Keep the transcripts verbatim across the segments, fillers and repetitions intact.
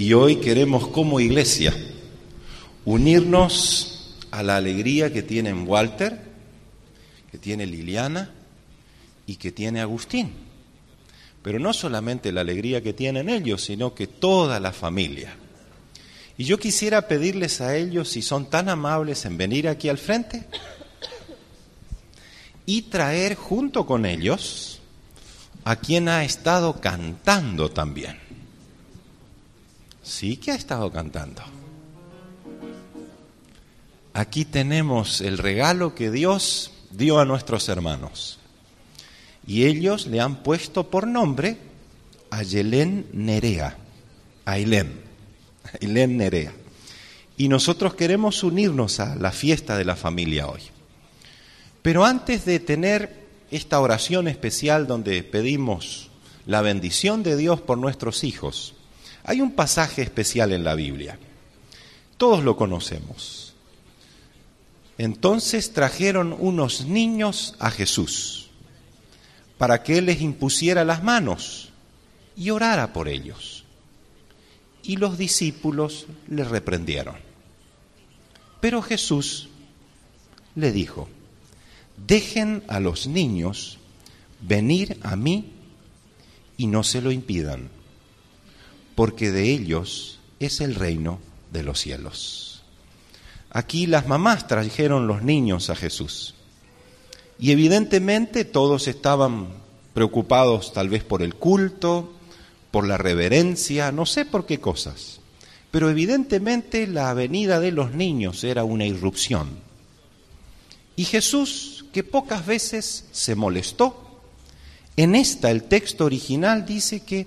Y hoy queremos como iglesia unirnos a la alegría que tienen Walter, que tiene Liliana y que tiene Agustín. Pero no solamente la alegría que tienen ellos, sino que toda la familia. Y yo quisiera pedirles a ellos, si son tan amables, en venir aquí al frente y traer junto con ellos a quien ha estado cantando también. Sí que ha estado cantando. Aquí tenemos el regalo que Dios dio a nuestros hermanos. Y ellos le han puesto por nombre a Yelén Nerea, a Ailén, Ailén Nerea. Y nosotros queremos unirnos a la fiesta de la familia hoy. Pero antes de tener esta oración especial donde pedimos la bendición de Dios por nuestros hijos, hay un pasaje especial en la Biblia. Todos lo conocemos. Entonces trajeron unos niños a Jesús para que Él les impusiera las manos y orara por ellos. Y los discípulos le reprendieron. Pero Jesús le dijo: dejen a los niños venir a mí y no se lo impidan, porque de ellos es el reino de los cielos. Aquí las mamás trajeron los niños a Jesús. Y evidentemente todos estaban preocupados tal vez por el culto, por la reverencia, no sé por qué cosas. Pero evidentemente la venida de los niños era una irrupción. Y Jesús, que pocas veces se molestó, en esta el texto original dice que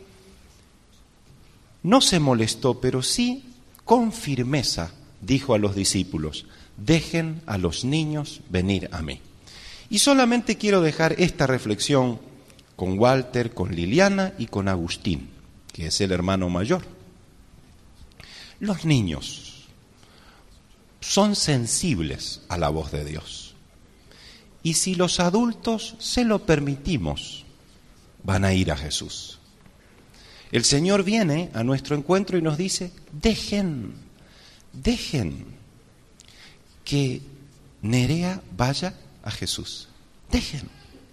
no se molestó, pero sí con firmeza dijo a los discípulos: dejen a los niños venir a mí. Y solamente quiero dejar esta reflexión con Walter, con Liliana y con Agustín, que es el hermano mayor. Los niños son sensibles a la voz de Dios. Y si los adultos se lo permitimos, van a ir a Jesús. El Señor viene a nuestro encuentro y nos dice: dejen, dejen que Nerea vaya a Jesús. Dejen.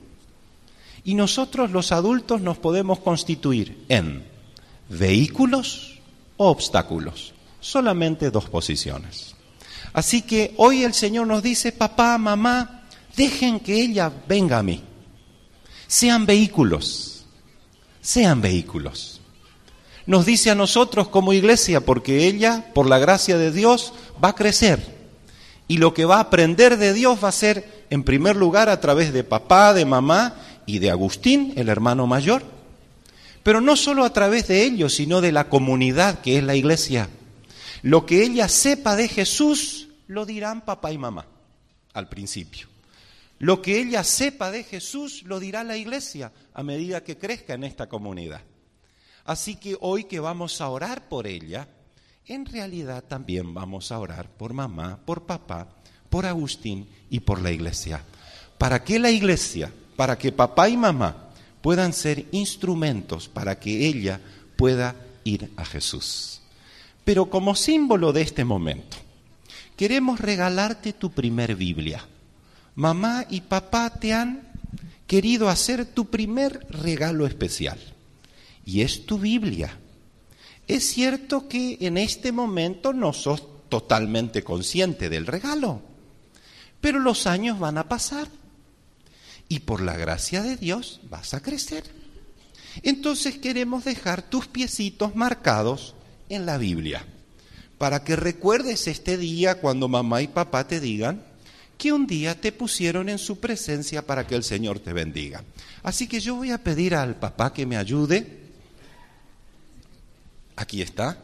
Y nosotros los adultos nos podemos constituir en vehículos o obstáculos. Solamente dos posiciones. Así que hoy el Señor nos dice: papá, mamá, dejen que ella venga a mí. Sean vehículos. Sean vehículos. Nos dice a nosotros como iglesia, porque ella, por la gracia de Dios, va a crecer. Y lo que va a aprender de Dios va a ser, en primer lugar, a través de papá, de mamá y de Agustín, el hermano mayor. Pero no solo a través de ellos, sino de la comunidad que es la iglesia. Lo que ella sepa de Jesús, lo dirán papá y mamá, al principio. Lo que ella sepa de Jesús, lo dirá la iglesia a medida que crezca en esta comunidad. Así que hoy que vamos a orar por ella, en realidad también vamos a orar por mamá, por papá, por Agustín y por la iglesia. Para que la iglesia, para que papá y mamá puedan ser instrumentos para que ella pueda ir a Jesús. Pero como símbolo de este momento, queremos regalarte tu primer Biblia. Mamá y papá te han querido hacer tu primer regalo especial. Y es tu Biblia. Es cierto que en este momento no sos totalmente consciente del regalo, pero los años van a pasar y por la gracia de Dios vas a crecer. Entonces queremos dejar tus piecitos marcados en la Biblia para que recuerdes este día cuando mamá y papá te digan que un día te pusieron en su presencia para que el Señor te bendiga. Así que yo voy a pedir al papá que me ayude. Aquí está.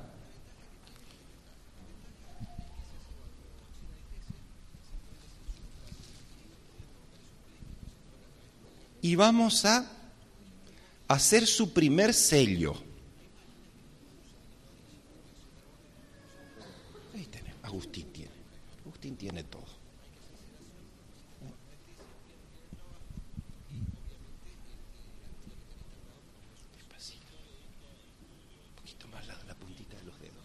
Y vamos a hacer su primer sello. Ahí tenemos. Agustín tiene. Agustín tiene todo. Despacito. Un poquito más la, la puntita de los dedos.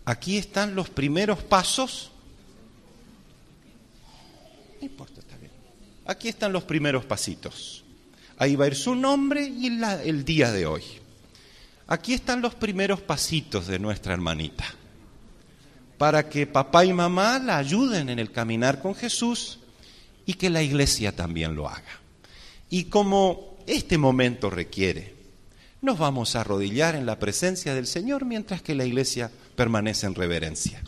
aquí están los primeros pasos. No importa, está bien. Aquí están los primeros pasitos. Ahí va a ir su nombre y la, el día de hoy. Aquí están los primeros pasitos de nuestra hermanita, para que papá y mamá la ayuden en el caminar con Jesús y que la iglesia también lo haga. Y como este momento requiere, nos vamos a arrodillar en la presencia del Señor mientras que la iglesia permanece en reverencia.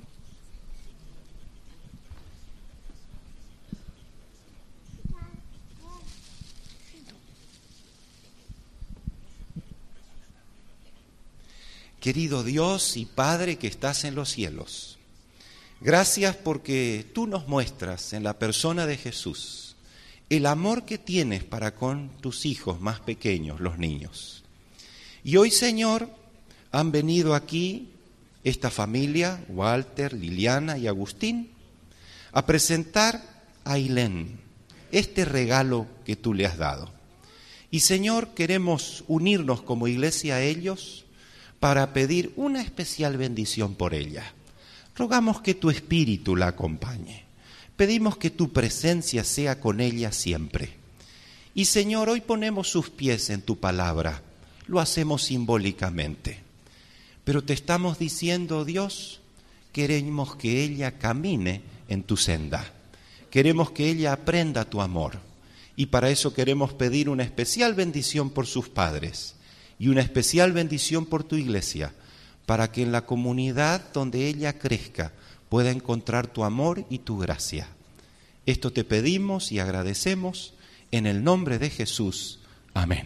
Querido Dios y Padre que estás en los cielos, gracias porque tú nos muestras en la persona de Jesús el amor que tienes para con tus hijos más pequeños, los niños. Y hoy, Señor, han venido aquí esta familia, Walter, Liliana y Agustín, a presentar a Ailén este regalo que tú le has dado. Y, Señor, queremos unirnos como iglesia a ellos para pedir una especial bendición por ella. Rogamos que tu Espíritu la acompañe. Pedimos que tu presencia sea con ella siempre. Y Señor, hoy ponemos sus pies en tu palabra. Lo hacemos simbólicamente. Pero te estamos diciendo, Dios, queremos que ella camine en tu senda. Queremos que ella aprenda tu amor. Y para eso queremos pedir una especial bendición por sus padres. Y una especial bendición por tu iglesia, para que en la comunidad donde ella crezca pueda encontrar tu amor y tu gracia. Esto te pedimos y agradecemos en el nombre de Jesús. Amén.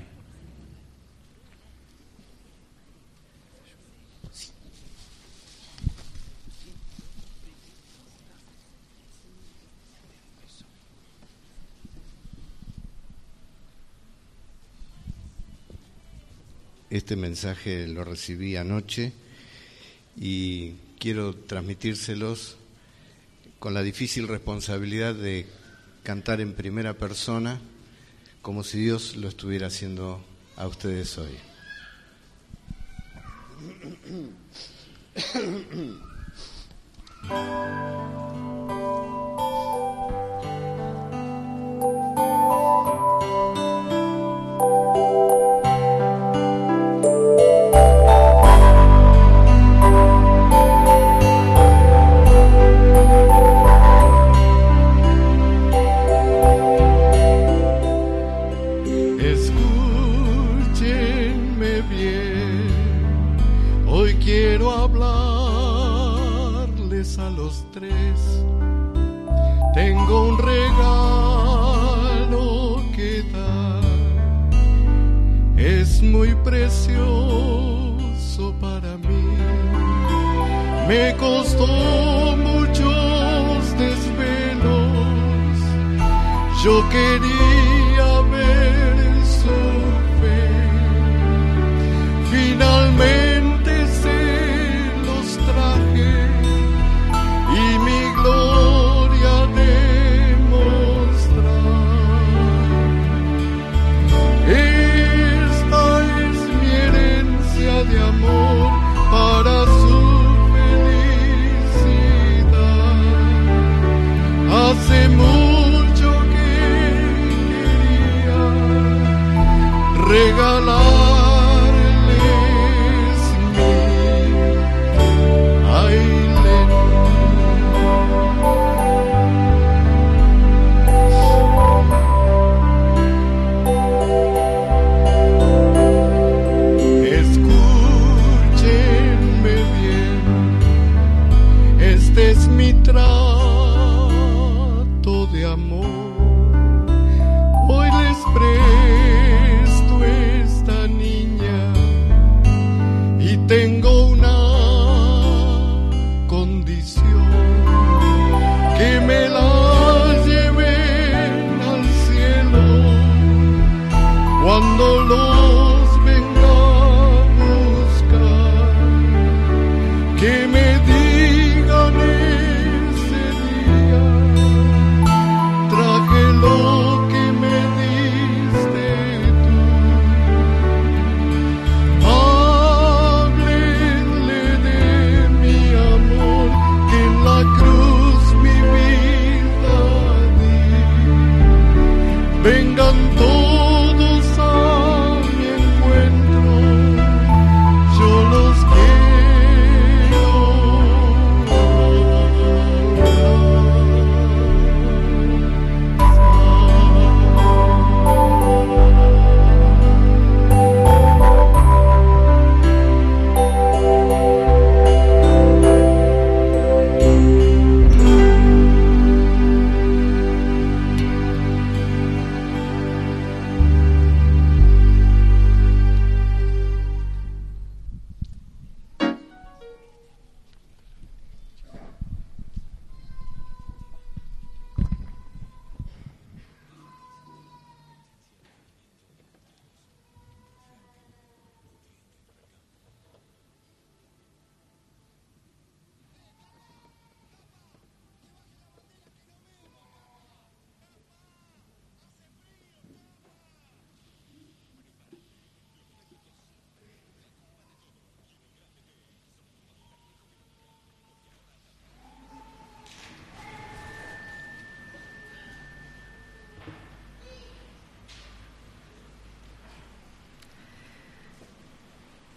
Este mensaje lo recibí anoche y quiero transmitírselos con la difícil responsabilidad de cantar en primera persona, como si Dios lo estuviera haciendo a ustedes hoy. Tengo un regalo que dar, es muy precioso para mí. Me costó muchos desvelos, yo quería ver su fe. Finalmente se los traje y mi gloria demostrar. Esta es mi herencia de amor para su felicidad. Hace mucho que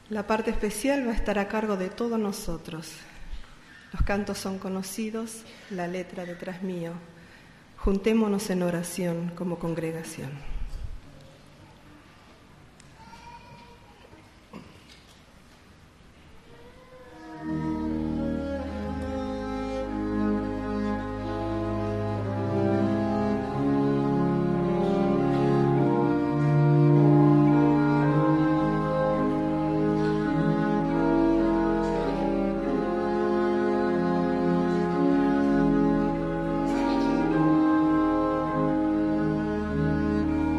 La parte especial va a estar a cargo de todos nosotros. Los cantos son conocidos, la letra detrás mío. Juntémonos en oración como congregación. Thank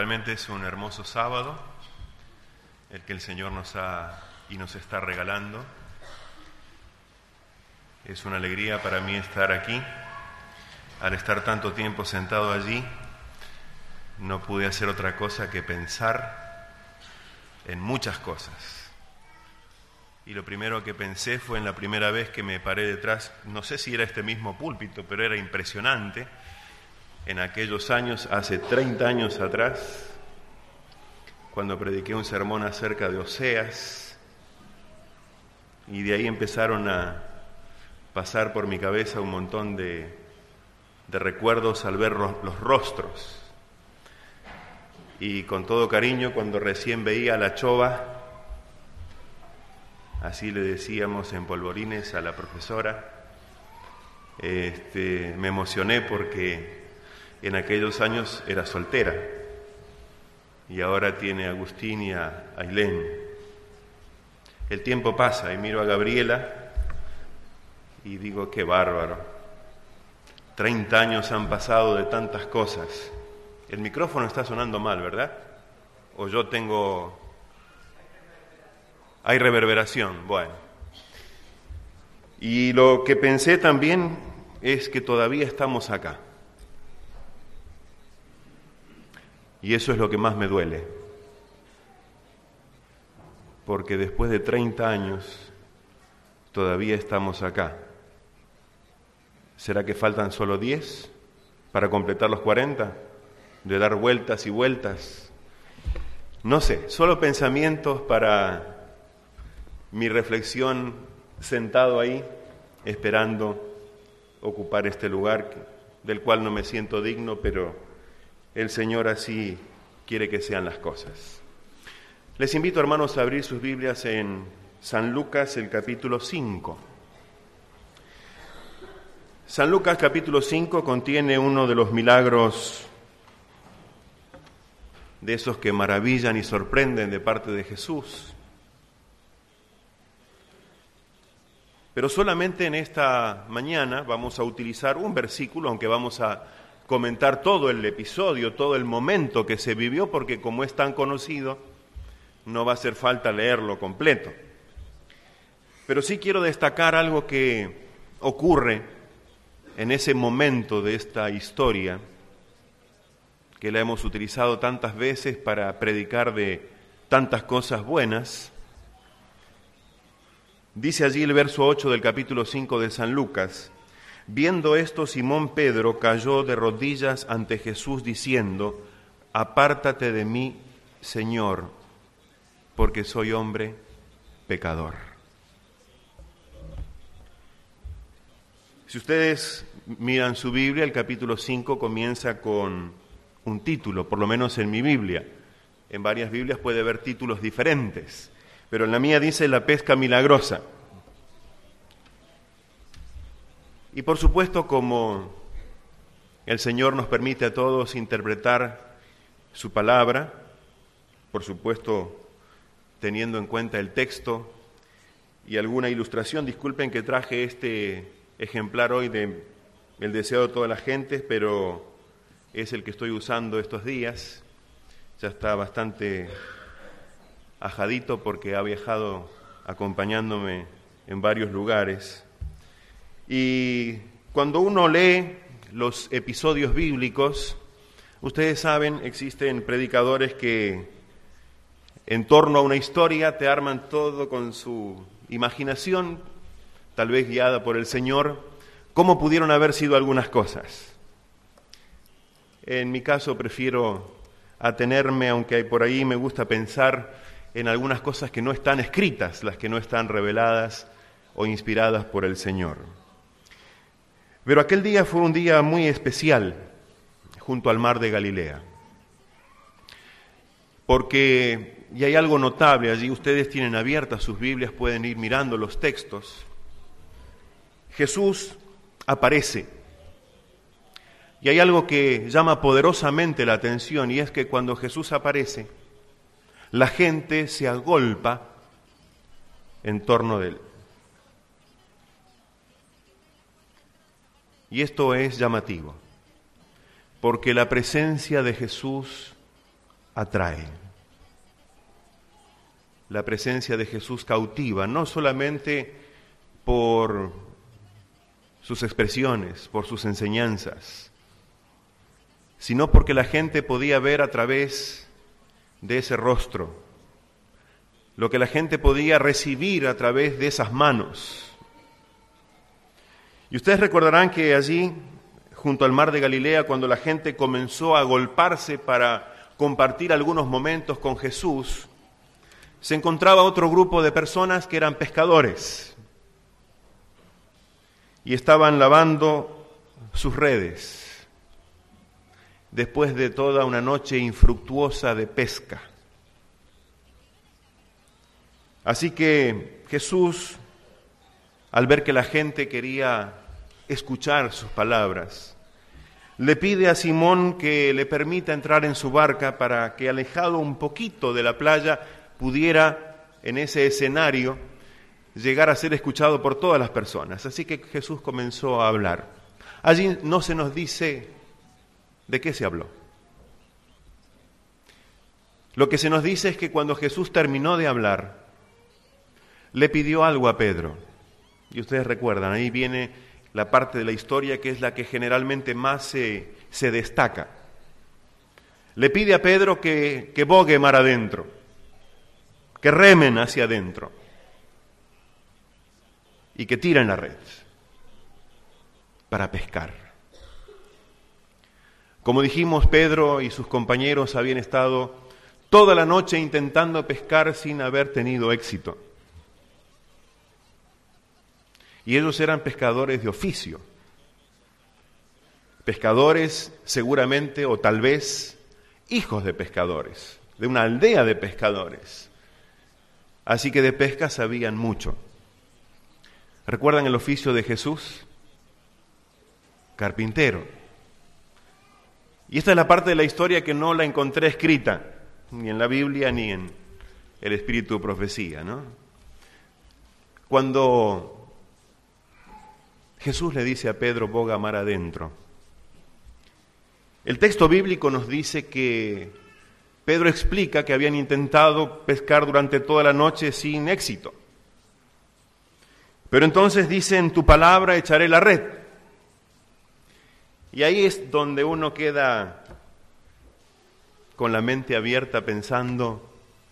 realmente es un hermoso sábado el que el Señor nos ha y nos está regalando. Es una alegría para mí estar aquí. Al estar tanto tiempo sentado allí, no pude hacer otra cosa que pensar en muchas cosas. Y lo primero que pensé fue en la primera vez que me paré detrás, no sé si era este mismo púlpito, pero era impresionante. En aquellos años, hace treinta años atrás, cuando prediqué un sermón acerca de Oseas, y de ahí empezaron a pasar por mi cabeza un montón de, de recuerdos al ver los, los rostros. Y con todo cariño, cuando recién veía a la chova, así le decíamos en polvorines a la profesora, este, me emocioné porque en aquellos años era soltera y ahora tiene a Agustín y a Ailén. El tiempo pasa y miro a Gabriela y digo, qué bárbaro. Treinta años han pasado de tantas cosas. El micrófono está sonando mal, ¿verdad? O yo tengo... Hay reverberación, bueno. Y lo que pensé también es que todavía estamos acá. Y eso es lo que más me duele. Porque después de treinta años todavía estamos acá. ¿Será que faltan solo diez para completar los cuarenta? De dar vueltas y vueltas. No sé, solo pensamientos para mi reflexión sentado ahí, esperando ocupar este lugar del cual no me siento digno, pero el Señor así quiere que sean las cosas. Les invito, hermanos, a abrir sus Biblias en San Lucas, el capítulo cinco. San Lucas, capítulo cinco, contiene uno de los milagros de esos que maravillan y sorprenden de parte de Jesús. Pero solamente en esta mañana vamos a utilizar un versículo, aunque vamos a comentar todo el episodio, todo el momento que se vivió, porque como es tan conocido, no va a hacer falta leerlo completo. Pero sí quiero destacar algo que ocurre en ese momento de esta historia, que la hemos utilizado tantas veces para predicar de tantas cosas buenas. Dice allí el verso ocho del capítulo cinco de San Lucas: viendo esto, Simón Pedro cayó de rodillas ante Jesús diciendo: apártate de mí, Señor, porque soy hombre pecador. Si ustedes miran su Biblia, el capítulo cinco comienza con un título, por lo menos en mi Biblia. En varias Biblias puede haber títulos diferentes, pero en la mía dice la pesca milagrosa. Y por supuesto, como el Señor nos permite a todos interpretar su palabra, por supuesto teniendo en cuenta el texto y alguna ilustración, disculpen que traje este ejemplar hoy de El deseo de todas las gentes, pero es el que estoy usando estos días. Ya está bastante ajadito porque ha viajado acompañándome en varios lugares. Y cuando uno lee los episodios bíblicos, ustedes saben, existen predicadores que en torno a una historia te arman todo con su imaginación, tal vez guiada por el Señor, cómo pudieron haber sido algunas cosas. En mi caso prefiero atenerme, aunque hay por ahí me gusta pensar en algunas cosas que no están escritas, las que no están reveladas o inspiradas por el Señor. Pero aquel día fue un día muy especial junto al mar de Galilea, porque, y hay algo notable allí, ustedes tienen abiertas sus Biblias, pueden ir mirando los textos. Jesús aparece, y hay algo que llama poderosamente la atención, y es que cuando Jesús aparece, la gente se agolpa en torno de él. Y esto es llamativo, porque la presencia de Jesús atrae. La presencia de Jesús cautiva, no solamente por sus expresiones, por sus enseñanzas, sino porque la gente podía ver a través de ese rostro, lo que la gente podía recibir a través de esas manos. Y ustedes recordarán que allí, junto al mar de Galilea, cuando la gente comenzó a agolparse para compartir algunos momentos con Jesús, se encontraba otro grupo de personas que eran pescadores y estaban lavando sus redes después de toda una noche infructuosa de pesca. Así que Jesús, al ver que la gente quería escuchar sus palabras, le pide a Simón que le permita entrar en su barca para que, alejado un poquito de la playa, pudiera en ese escenario llegar a ser escuchado por todas las personas. Así que Jesús comenzó a hablar. Allí no se nos dice de qué se habló. Lo que se nos dice es que cuando Jesús terminó de hablar, le pidió algo a Pedro. Y ustedes recuerdan, ahí viene la parte de la historia que es la que generalmente más se, se destaca. Le pide a Pedro que, que bogue mar adentro, que remen hacia adentro y que tiren la red para pescar. Como dijimos, Pedro y sus compañeros habían estado toda la noche intentando pescar sin haber tenido éxito. Y ellos eran pescadores de oficio. Pescadores seguramente, o tal vez, hijos de pescadores, de una aldea de pescadores. Así que de pesca sabían mucho. ¿Recuerdan el oficio de Jesús? Carpintero. Y esta es la parte de la historia que no la encontré escrita, ni en la Biblia ni en el Espíritu de Profecía, ¿no? Cuando Jesús le dice a Pedro, boga mar adentro, el texto bíblico nos dice que Pedro explica que habían intentado pescar durante toda la noche sin éxito. Pero entonces dice, en tu palabra echaré la red. Y ahí es donde uno queda con la mente abierta pensando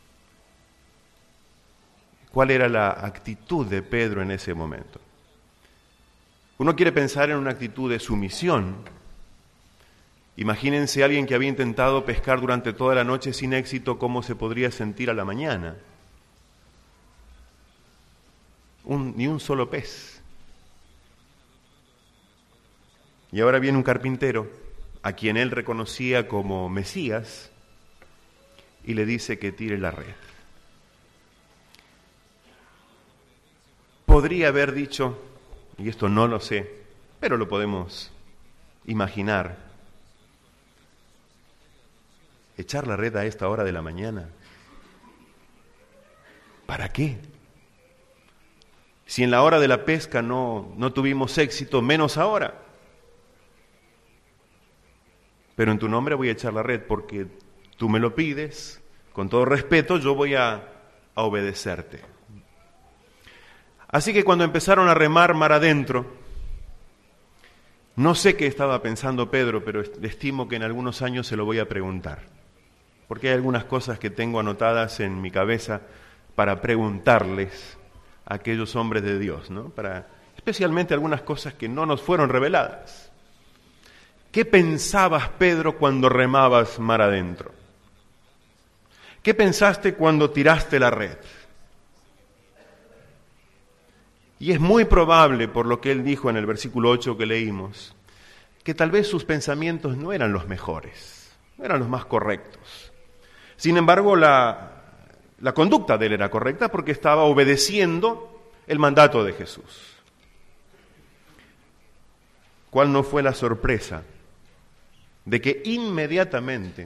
cuál era la actitud de Pedro en ese momento. Uno quiere pensar en una actitud de sumisión. Imagínense a alguien que había intentado pescar durante toda la noche sin éxito, ¿cómo se podría sentir a la mañana? Un, ni un solo pez. Y ahora viene un carpintero, a quien él reconocía como Mesías, y le dice que tire la red. Podría haber dicho, y esto no lo sé, pero lo podemos imaginar, echar la red a esta hora de la mañana. ¿Para qué? Si en la hora de la pesca no, no tuvimos éxito, menos ahora. Pero en tu nombre voy a echar la red porque tú me lo pides, con todo respeto, yo voy a, a obedecerte. Así que cuando empezaron a remar mar adentro, no sé qué estaba pensando Pedro, pero estimo que en algunos años se lo voy a preguntar, porque hay algunas cosas que tengo anotadas en mi cabeza para preguntarles a aquellos hombres de Dios, ¿no? Para, especialmente algunas cosas que no nos fueron reveladas. ¿Qué pensabas, Pedro, cuando remabas mar adentro? ¿Qué pensaste cuando tiraste la red? Y es muy probable, por lo que él dijo en el versículo ocho que leímos, que tal vez sus pensamientos no eran los mejores, no eran los más correctos. Sin embargo, la, la conducta de él era correcta porque estaba obedeciendo el mandato de Jesús. ¿Cuál no fue la sorpresa de que inmediatamente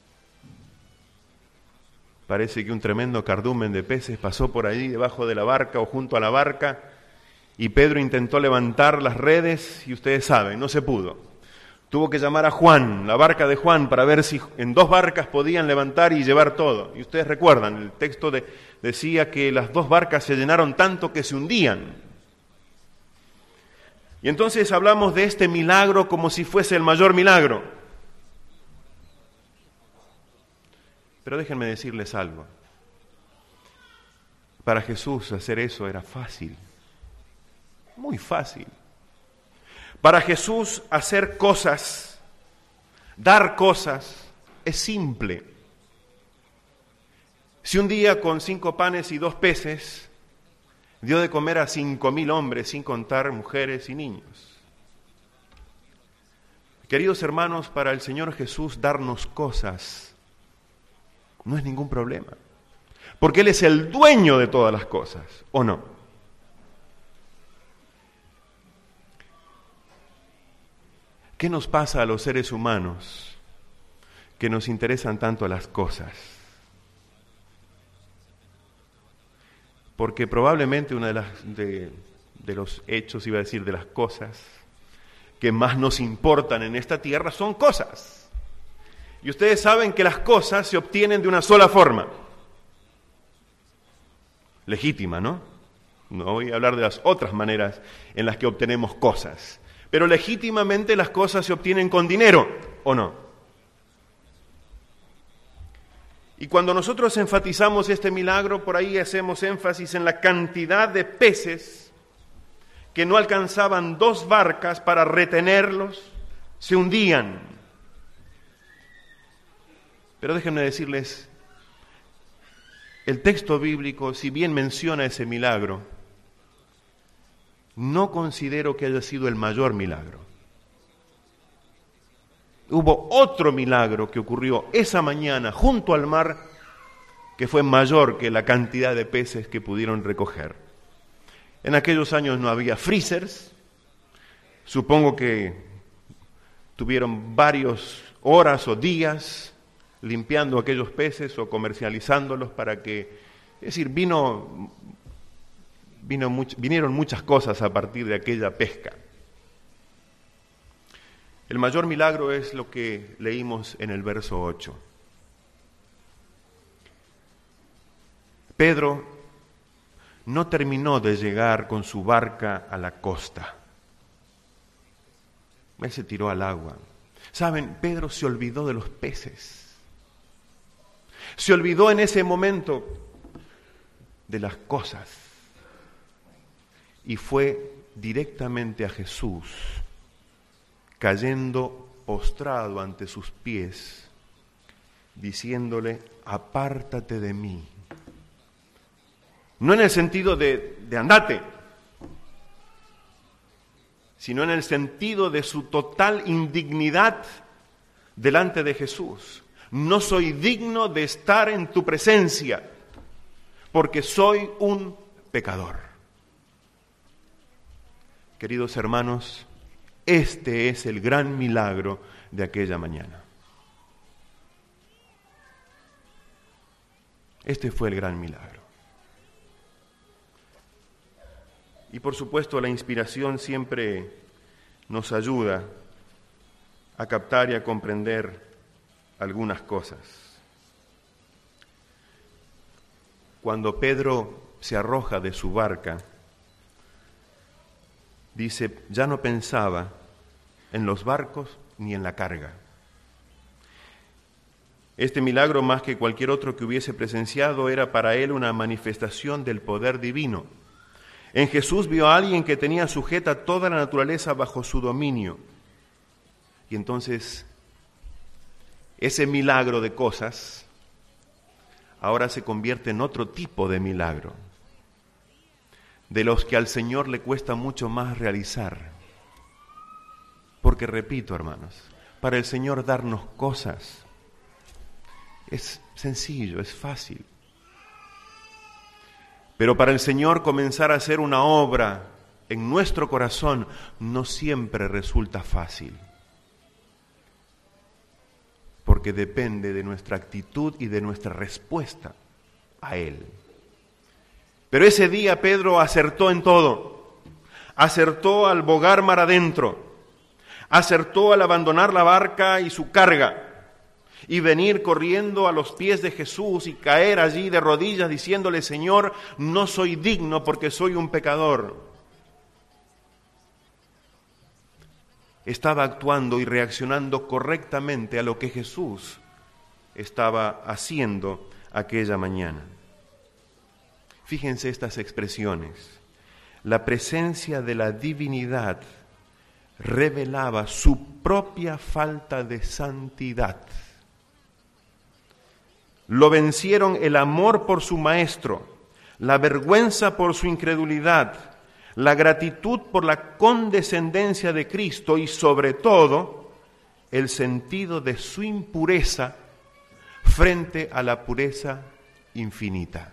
parece que un tremendo cardumen de peces pasó por allí debajo de la barca o junto a la barca y Pedro intentó levantar las redes y ustedes saben, no se pudo? Tuvo que llamar a Juan, la barca de Juan, para ver si en dos barcas podían levantar y llevar todo. Y ustedes recuerdan, el texto de, decía que las dos barcas se llenaron tanto que se hundían. Y entonces hablamos de este milagro como si fuese el mayor milagro. Pero déjenme decirles algo. Para Jesús hacer eso era fácil, muy fácil. Para Jesús hacer cosas, dar cosas, es simple. Si un día con cinco panes y dos peces dio de comer a cinco mil hombres, sin contar mujeres y niños. Queridos hermanos, para el Señor Jesús darnos cosas no es ningún problema, porque Él es el dueño de todas las cosas, ¿o no? ¿Qué nos pasa a los seres humanos que nos interesan tanto las cosas? Porque probablemente uno de, las, de, de los hechos, iba a decir, de las cosas que más nos importan en esta tierra son cosas. Y ustedes saben que las cosas se obtienen de una sola forma. Legítima, ¿no? No voy a hablar de las otras maneras en las que obtenemos cosas. Pero legítimamente las cosas se obtienen con dinero, ¿o no? Y cuando nosotros enfatizamos este milagro, por ahí hacemos énfasis en la cantidad de peces que no alcanzaban dos barcas para retenerlos, se hundían. Pero déjenme decirles, el texto bíblico, si bien menciona ese milagro, no considero que haya sido el mayor milagro. Hubo otro milagro que ocurrió esa mañana junto al mar que fue mayor que la cantidad de peces que pudieron recoger. En aquellos años no había freezers, supongo que tuvieron varias horas o días limpiando aquellos peces o comercializándolos para que, es decir, vino... Vino much, vinieron muchas cosas a partir de aquella pesca. El mayor milagro es lo que leímos en el verso ocho. Pedro no terminó de llegar con su barca a la costa. Él se tiró al agua. Saben, Pedro se olvidó de los peces. Se olvidó en ese momento de las cosas. Y fue directamente a Jesús, cayendo postrado ante sus pies, diciéndole, apártate de mí. No en el sentido de, de andate, sino en el sentido de su total indignidad delante de Jesús. No soy digno de estar en tu presencia, porque soy un pecador. Queridos hermanos, este es el gran milagro de aquella mañana. Este fue el gran milagro. Y por supuesto la inspiración siempre nos ayuda a captar y a comprender algunas cosas. Cuando Pedro se arroja de su barca, dice, ya no pensaba en los barcos ni en la carga. Este milagro, más que cualquier otro que hubiese presenciado, era para él una manifestación del poder divino. En Jesús vio a alguien que tenía sujeta toda la naturaleza bajo su dominio. Y entonces, ese milagro de cosas ahora se convierte en otro tipo de milagro, de los que al Señor le cuesta mucho más realizar. Porque repito, hermanos, para el Señor darnos cosas es sencillo, es fácil. Pero para el Señor comenzar a hacer una obra en nuestro corazón no siempre resulta fácil. Porque depende de nuestra actitud y de nuestra respuesta a Él. Pero ese día Pedro acertó en todo, acertó al bogar mar adentro, Acertó al abandonar la barca y su carga y venir corriendo a los pies de Jesús y caer allí de rodillas diciéndole: Señor, no soy digno porque soy un pecador. Estaba actuando y reaccionando correctamente a lo que Jesús estaba haciendo aquella mañana. Fíjense estas expresiones. La presencia de la divinidad revelaba su propia falta de santidad. Lo vencieron el amor por su maestro, la vergüenza por su incredulidad, la gratitud por la condescendencia de Cristo y sobre todo el sentido de su impureza frente a la pureza infinita.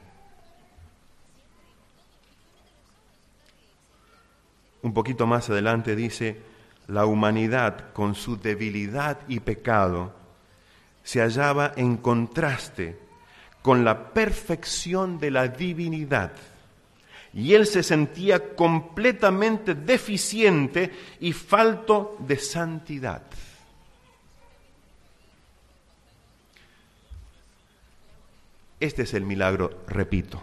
Un poquito más adelante dice: la humanidad con su debilidad y pecado se hallaba en contraste con la perfección de la divinidad. Y él se sentía completamente deficiente y falto de santidad. Este es el milagro, repito.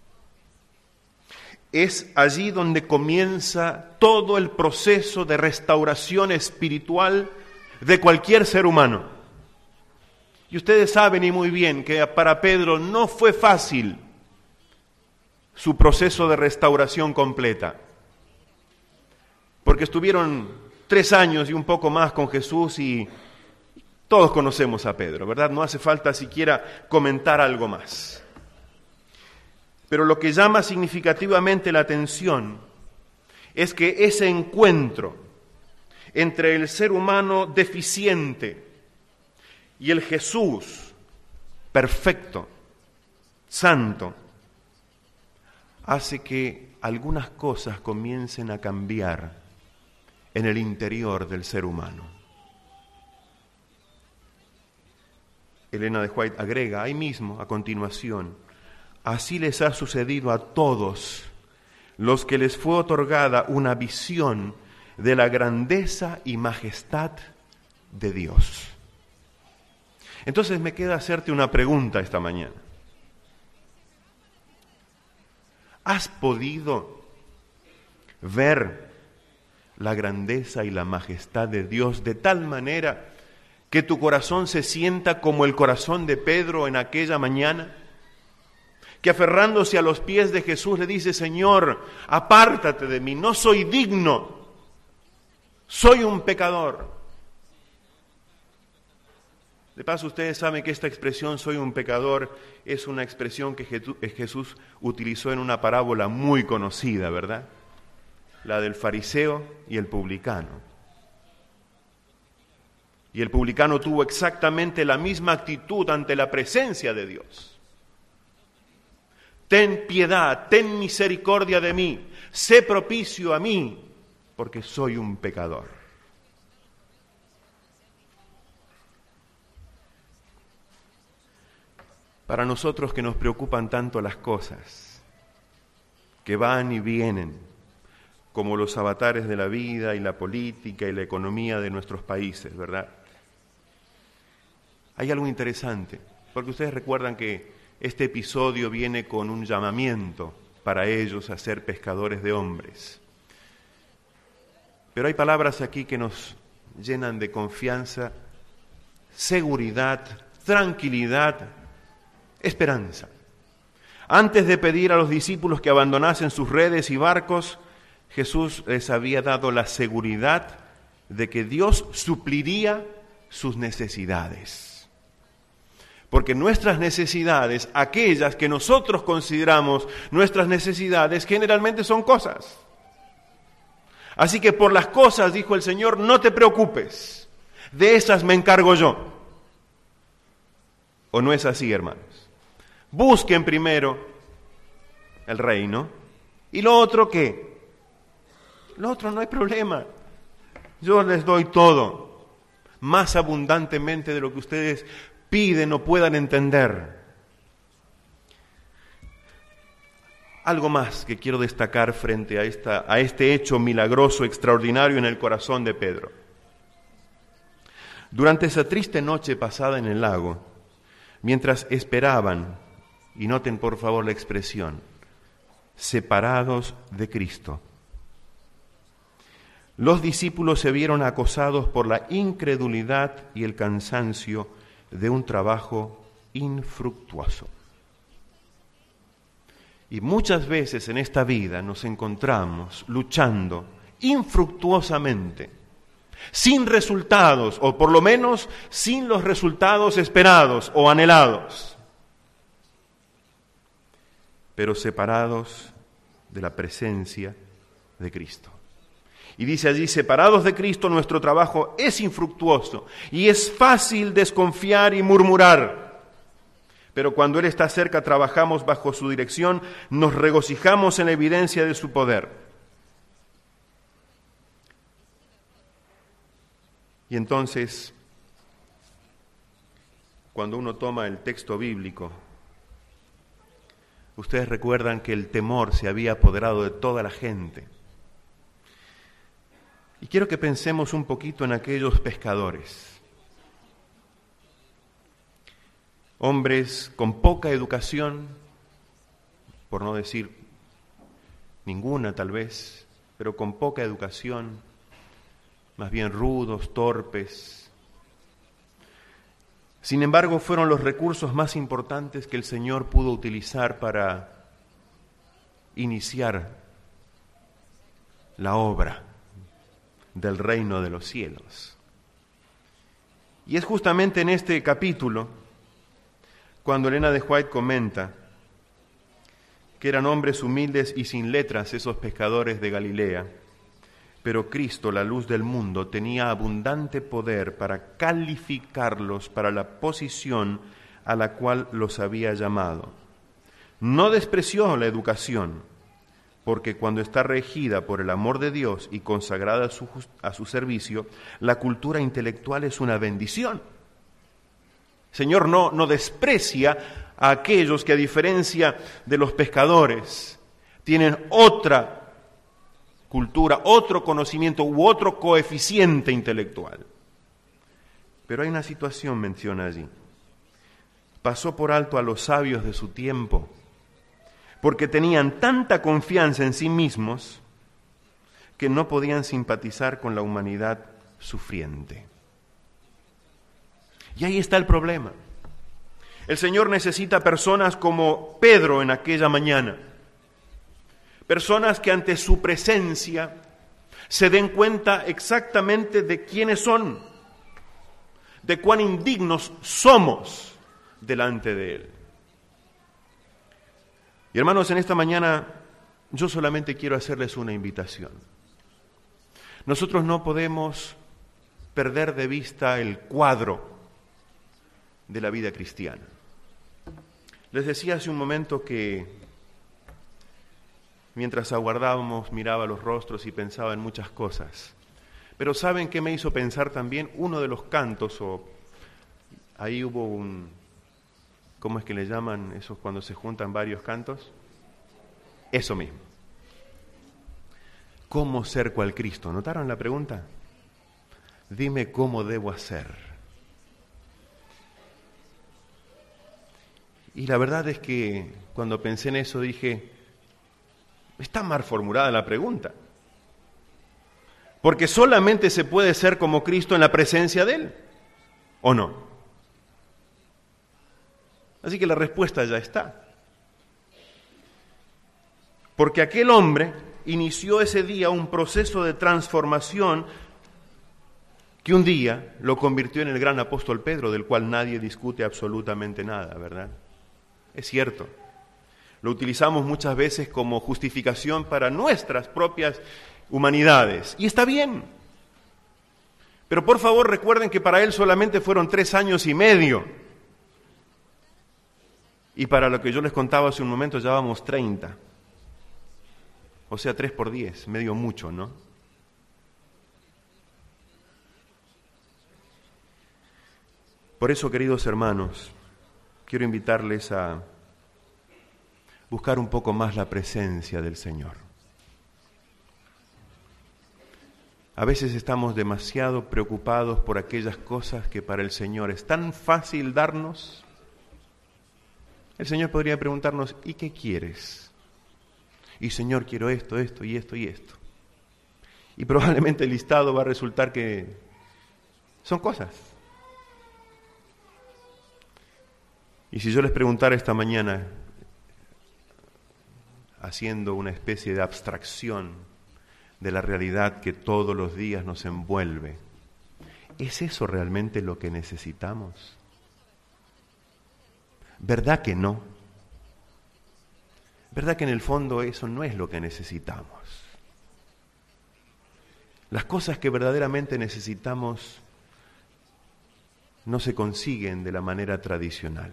Es allí donde comienza todo el proceso de restauración espiritual de cualquier ser humano. Y ustedes saben y muy bien que para Pedro no fue fácil su proceso de restauración completa, porque estuvieron tres años y un poco más con Jesús y todos conocemos a Pedro, ¿verdad? No hace falta siquiera comentar algo más. Pero lo que llama significativamente la atención es que ese encuentro entre el ser humano deficiente y el Jesús perfecto, santo, hace que algunas cosas comiencen a cambiar en el interior del ser humano. Elena de White agrega ahí mismo, a continuación: así les ha sucedido a todos los que les fue otorgada una visión de la grandeza y majestad de Dios. Entonces me queda hacerte una pregunta esta mañana. ¿Has podido ver la grandeza y la majestad de Dios de tal manera que tu corazón se sienta como el corazón de Pedro en aquella mañana? Que aferrándose a los pies de Jesús le dice: Señor, apártate de mí, no soy digno, soy un pecador. De paso, ustedes saben que esta expresión "soy un pecador" es una expresión que Jesús utilizó en una parábola muy conocida, ¿verdad? La del fariseo y el publicano. Y el publicano tuvo exactamente la misma actitud ante la presencia de Dios. Ten piedad, ten misericordia de mí, sé propicio a mí, porque soy un pecador. Para nosotros que nos preocupan tanto las cosas, que van y vienen, como los avatares de la vida y la política y la economía de nuestros países, ¿verdad? Hay algo interesante, porque ustedes recuerdan que este episodio viene con un llamamiento para ellos a ser pescadores de hombres. Pero hay palabras aquí que nos llenan de confianza, seguridad, tranquilidad, esperanza. Antes de pedir a los discípulos que abandonasen sus redes y barcos, Jesús les había dado la seguridad de que Dios supliría sus necesidades. Porque nuestras necesidades, aquellas que nosotros consideramos nuestras necesidades, generalmente son cosas. Así que por las cosas, dijo el Señor, no te preocupes, de esas me encargo yo. ¿O no es así, hermanos? Busquen primero el reino. ¿Y lo otro qué? Lo otro no hay problema. Yo les doy todo, más abundantemente de lo que ustedes piden o puedan entender. Algo más que quiero destacar frente a, esta, a este hecho milagroso, extraordinario en el corazón de Pedro. Durante esa triste noche pasada en el lago, mientras esperaban, y noten por favor la expresión, separados de Cristo, los discípulos se vieron acosados por la incredulidad y el cansancio de un trabajo infructuoso. Y muchas veces en esta vida nos encontramos luchando infructuosamente, sin resultados, o por lo menos sin los resultados esperados o anhelados, pero separados de la presencia de Cristo. Y dice allí, separados de Cristo, nuestro trabajo es infructuoso y es fácil desconfiar y murmurar. Pero cuando Él está cerca, trabajamos bajo su dirección, nos regocijamos en la evidencia de su poder. Y entonces, cuando uno toma el texto bíblico, ustedes recuerdan que el temor se había apoderado de toda la gente. Y quiero que pensemos un poquito en aquellos pescadores, hombres con poca educación, por no decir ninguna tal vez, pero con poca educación, más bien rudos, torpes. Sin embargo, fueron los recursos más importantes que el Señor pudo utilizar para iniciar la obra del reino de los cielos. Y es justamente en este capítulo cuando Elena de White comenta que eran hombres humildes y sin letras esos pescadores de Galilea, pero Cristo, la luz del mundo, tenía abundante poder para calificarlos para la posición a la cual los había llamado. No despreció la educación, porque cuando está regida por el amor de Dios y consagrada a su, a su servicio, la cultura intelectual es una bendición. El Señor no, no desprecia a aquellos que, a diferencia de los pescadores, tienen otra cultura, otro conocimiento u otro coeficiente intelectual. Pero hay una situación, menciona allí. Pasó por alto a los sabios de su tiempo, porque tenían tanta confianza en sí mismos que no podían simpatizar con la humanidad sufriente. Y ahí está el problema. El Señor necesita personas como Pedro en aquella mañana, personas que ante su presencia se den cuenta exactamente de quiénes son, de cuán indignos somos delante de Él. Y hermanos, en esta mañana yo solamente quiero hacerles una invitación. Nosotros no podemos perder de vista el cuadro de la vida cristiana. Les decía hace un momento que mientras aguardábamos miraba los rostros y pensaba en muchas cosas. Pero ¿saben qué me hizo pensar también? Uno de los cantos, o ahí hubo un... ¿Cómo es que le llaman esos cuando se juntan varios cantos? Eso mismo. ¿Cómo ser cual Cristo? ¿Notaron la pregunta? Dime cómo debo hacer. Y la verdad es que cuando pensé en eso dije, está mal formulada la pregunta. Porque solamente se puede ser como Cristo en la presencia de Él, ¿o no? Así que la respuesta ya está. Porque aquel hombre inició ese día un proceso de transformación que un día lo convirtió en el gran apóstol Pedro, del cual nadie discute absolutamente nada, ¿verdad? Es cierto. Lo utilizamos muchas veces como justificación para nuestras propias humanidades. Y está bien. Pero por favor recuerden que para él solamente fueron tres años y medio. Y para lo que yo les contaba hace un momento, ya vamos treinta. O sea, tres por diez, medio mucho, ¿no? Por eso, queridos hermanos, quiero invitarles a buscar un poco más la presencia del Señor. A veces estamos demasiado preocupados por aquellas cosas que para el Señor es tan fácil darnos. El Señor podría preguntarnos, ¿y qué quieres? Y Señor, quiero esto, esto y esto y esto. Y probablemente el listado va a resultar que son cosas. Y si yo les preguntara esta mañana, haciendo una especie de abstracción de la realidad que todos los días nos envuelve, ¿es eso realmente lo que necesitamos? ¿Verdad que no? ¿Verdad que en el fondo eso no es lo que necesitamos? Las cosas que verdaderamente necesitamos no se consiguen de la manera tradicional.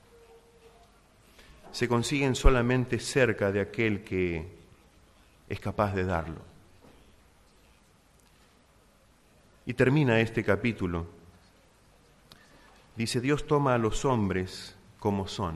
Se consiguen solamente cerca de aquel que es capaz de darlo. Y termina este capítulo. Dice, Dios toma a los hombres como son.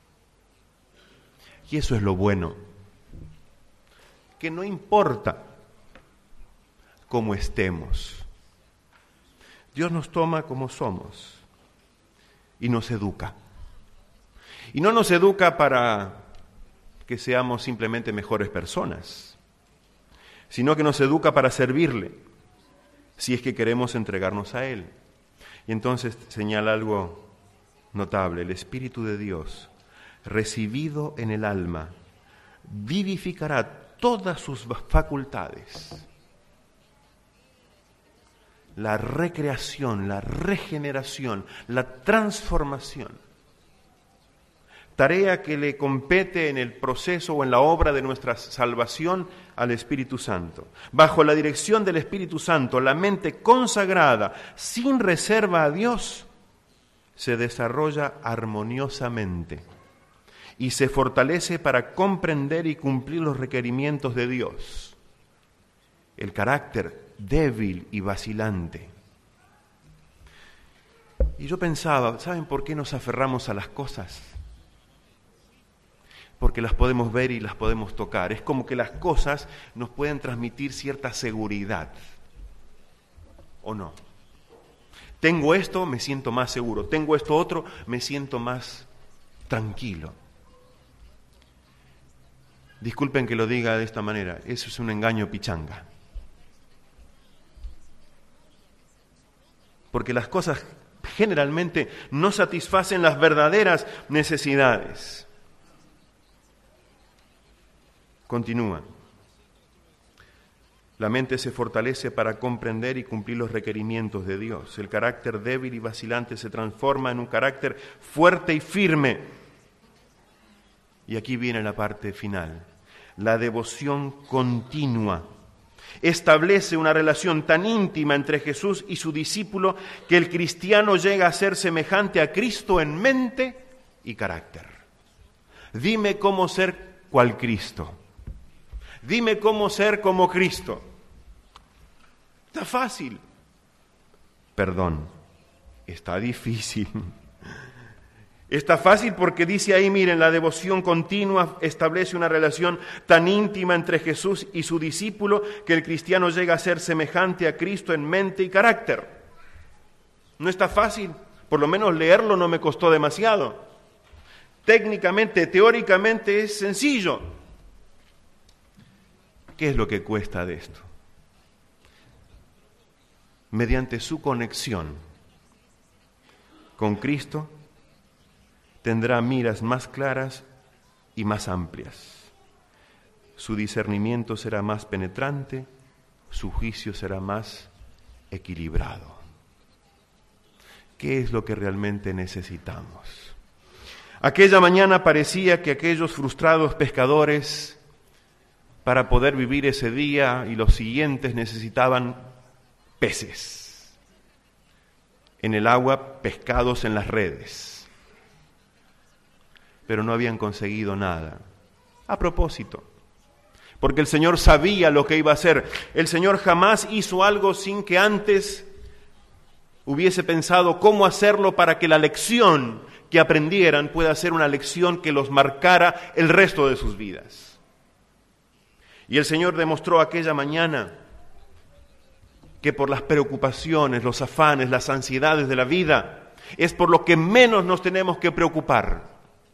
Y eso es lo bueno. Que no importa cómo estemos. Dios nos toma como somos y nos educa. Y no nos educa para que seamos simplemente mejores personas, sino que nos educa para servirle, si es que queremos entregarnos a Él. Y entonces señala algo notable: el Espíritu de Dios, recibido en el alma, vivificará todas sus facultades. La recreación, la regeneración, la transformación. Tarea que le compete en el proceso o en la obra de nuestra salvación al Espíritu Santo. Bajo la dirección del Espíritu Santo, la mente consagrada, sin reserva a Dios, se desarrolla armoniosamente y se fortalece para comprender y cumplir los requerimientos de Dios. El carácter débil y vacilante. Y yo pensaba, ¿saben por qué nos aferramos a las cosas? Porque las podemos ver y las podemos tocar. Es como que las cosas nos pueden transmitir cierta seguridad, ¿o no? Tengo esto, me siento más seguro. Tengo esto otro, me siento más tranquilo. Disculpen que lo diga de esta manera, eso es un engaño pichanga. Porque las cosas generalmente no satisfacen las verdaderas necesidades. Continúa. La mente se fortalece para comprender y cumplir los requerimientos de Dios. El carácter débil y vacilante se transforma en un carácter fuerte y firme. Y aquí viene la parte final. La devoción continua establece una relación tan íntima entre Jesús y su discípulo que el cristiano llega a ser semejante a Cristo en mente y carácter. Dime cómo ser cual Cristo. Dime cómo ser como Cristo. Está fácil. Perdón, está difícil. Está fácil porque dice ahí, miren, la devoción continua establece una relación tan íntima entre Jesús y su discípulo que el cristiano llega a ser semejante a Cristo en mente y carácter. No está fácil, por lo menos leerlo no me costó demasiado. Técnicamente, teóricamente es sencillo. ¿Qué es lo que cuesta de esto? Mediante su conexión con Cristo, tendrá miras más claras y más amplias. Su discernimiento será más penetrante, su juicio será más equilibrado. ¿Qué es lo que realmente necesitamos? Aquella mañana parecía que aquellos frustrados pescadores, para poder vivir ese día y los siguientes, necesitaban peces. En el agua, pescados en las redes. Pero no habían conseguido nada. A propósito, porque el Señor sabía lo que iba a hacer. El Señor jamás hizo algo sin que antes hubiese pensado cómo hacerlo para que la lección que aprendieran pueda ser una lección que los marcara el resto de sus vidas. Y el Señor demostró aquella mañana que por las preocupaciones, los afanes, las ansiedades de la vida, es por lo que menos nos tenemos que preocupar.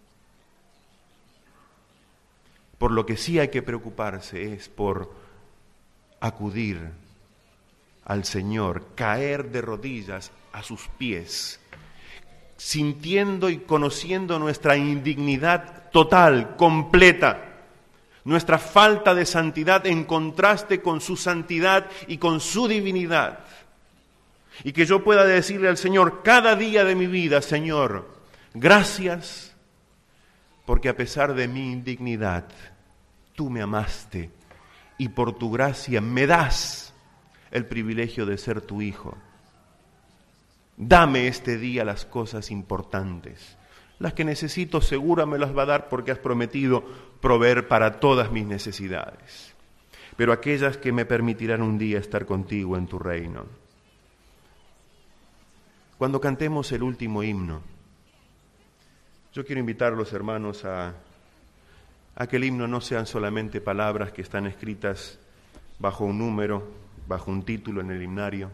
Por lo que sí hay que preocuparse es por acudir al Señor, caer de rodillas a sus pies, sintiendo y conociendo nuestra indignidad total, completa, nuestra falta de santidad en contraste con su santidad y con su divinidad. Y que yo pueda decirle al Señor cada día de mi vida: Señor, gracias, porque a pesar de mi indignidad, tú me amaste y por tu gracia me das el privilegio de ser tu hijo. Dame este día las cosas importantes. Las que necesito segura me las va a dar porque has prometido proveer para todas mis necesidades. Pero aquellas que me permitirán un día estar contigo en tu reino. Cuando cantemos el último himno, yo quiero invitar a los hermanos a, a que el himno no sean solamente palabras que están escritas bajo un número, bajo un título en el himnario,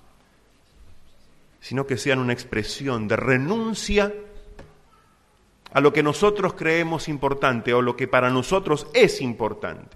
sino que sean una expresión de renuncia a lo que nosotros creemos importante o lo que para nosotros es importante.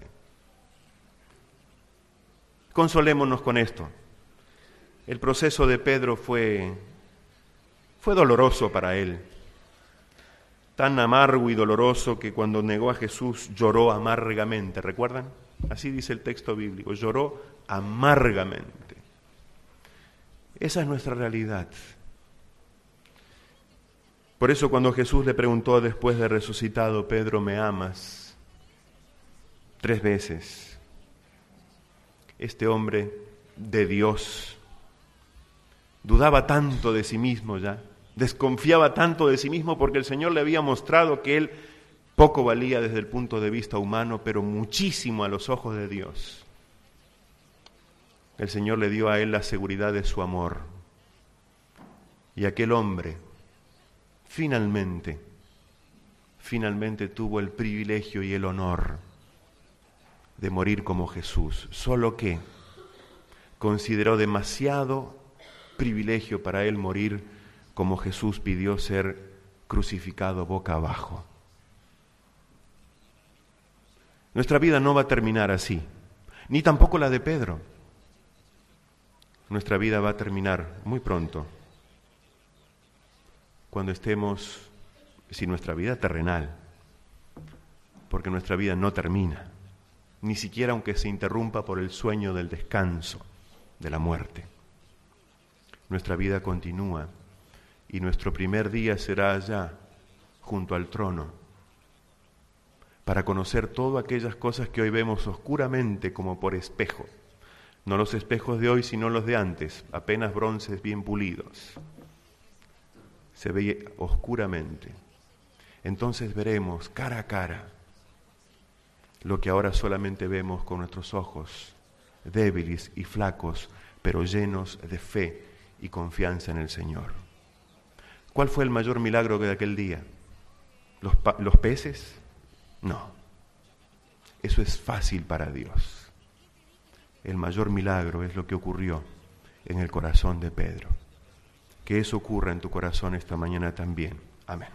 Consolémonos con esto. El proceso de Pedro fue, fue doloroso para él, tan amargo y doloroso que cuando negó a Jesús lloró amargamente. ¿Recuerdan? Así dice el texto bíblico, lloró amargamente. Esa es nuestra realidad. Por eso cuando Jesús le preguntó después de resucitado: Pedro, ¿me amas? Tres veces. Este hombre de Dios dudaba tanto de sí mismo ya, desconfiaba tanto de sí mismo porque el Señor le había mostrado que él poco valía desde el punto de vista humano, pero muchísimo a los ojos de Dios. El Señor le dio a él la seguridad de su amor. Y aquel hombre finalmente, finalmente tuvo el privilegio y el honor de morir como Jesús, solo que consideró demasiado privilegio para él morir como Jesús pidió ser crucificado boca abajo. Nuestra vida no va a terminar así, ni tampoco la de Pedro. Nuestra vida va a terminar muy pronto, cuando estemos, si nuestra vida terrenal, porque nuestra vida no termina, ni siquiera aunque se interrumpa por el sueño del descanso, de la muerte. Nuestra vida continúa y nuestro primer día será allá, junto al trono, para conocer todas aquellas cosas que hoy vemos oscuramente como por espejo. No los espejos de hoy, sino los de antes, apenas bronces bien pulidos. Se ve oscuramente. Entonces veremos cara a cara lo que ahora solamente vemos con nuestros ojos, débiles y flacos, pero llenos de fe y confianza en el Señor. ¿Cuál fue el mayor milagro de aquel día? ¿Los, pa- los peces? No. Eso es fácil para Dios. El mayor milagro es lo que ocurrió en el corazón de Pedro. Que eso ocurra en tu corazón esta mañana también. Amén.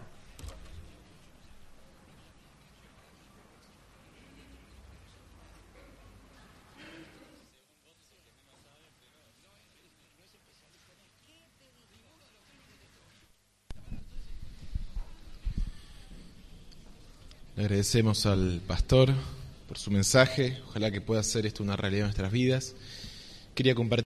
Le agradecemos al pastor por su mensaje. Ojalá que pueda hacer esto una realidad en nuestras vidas. Quería compartir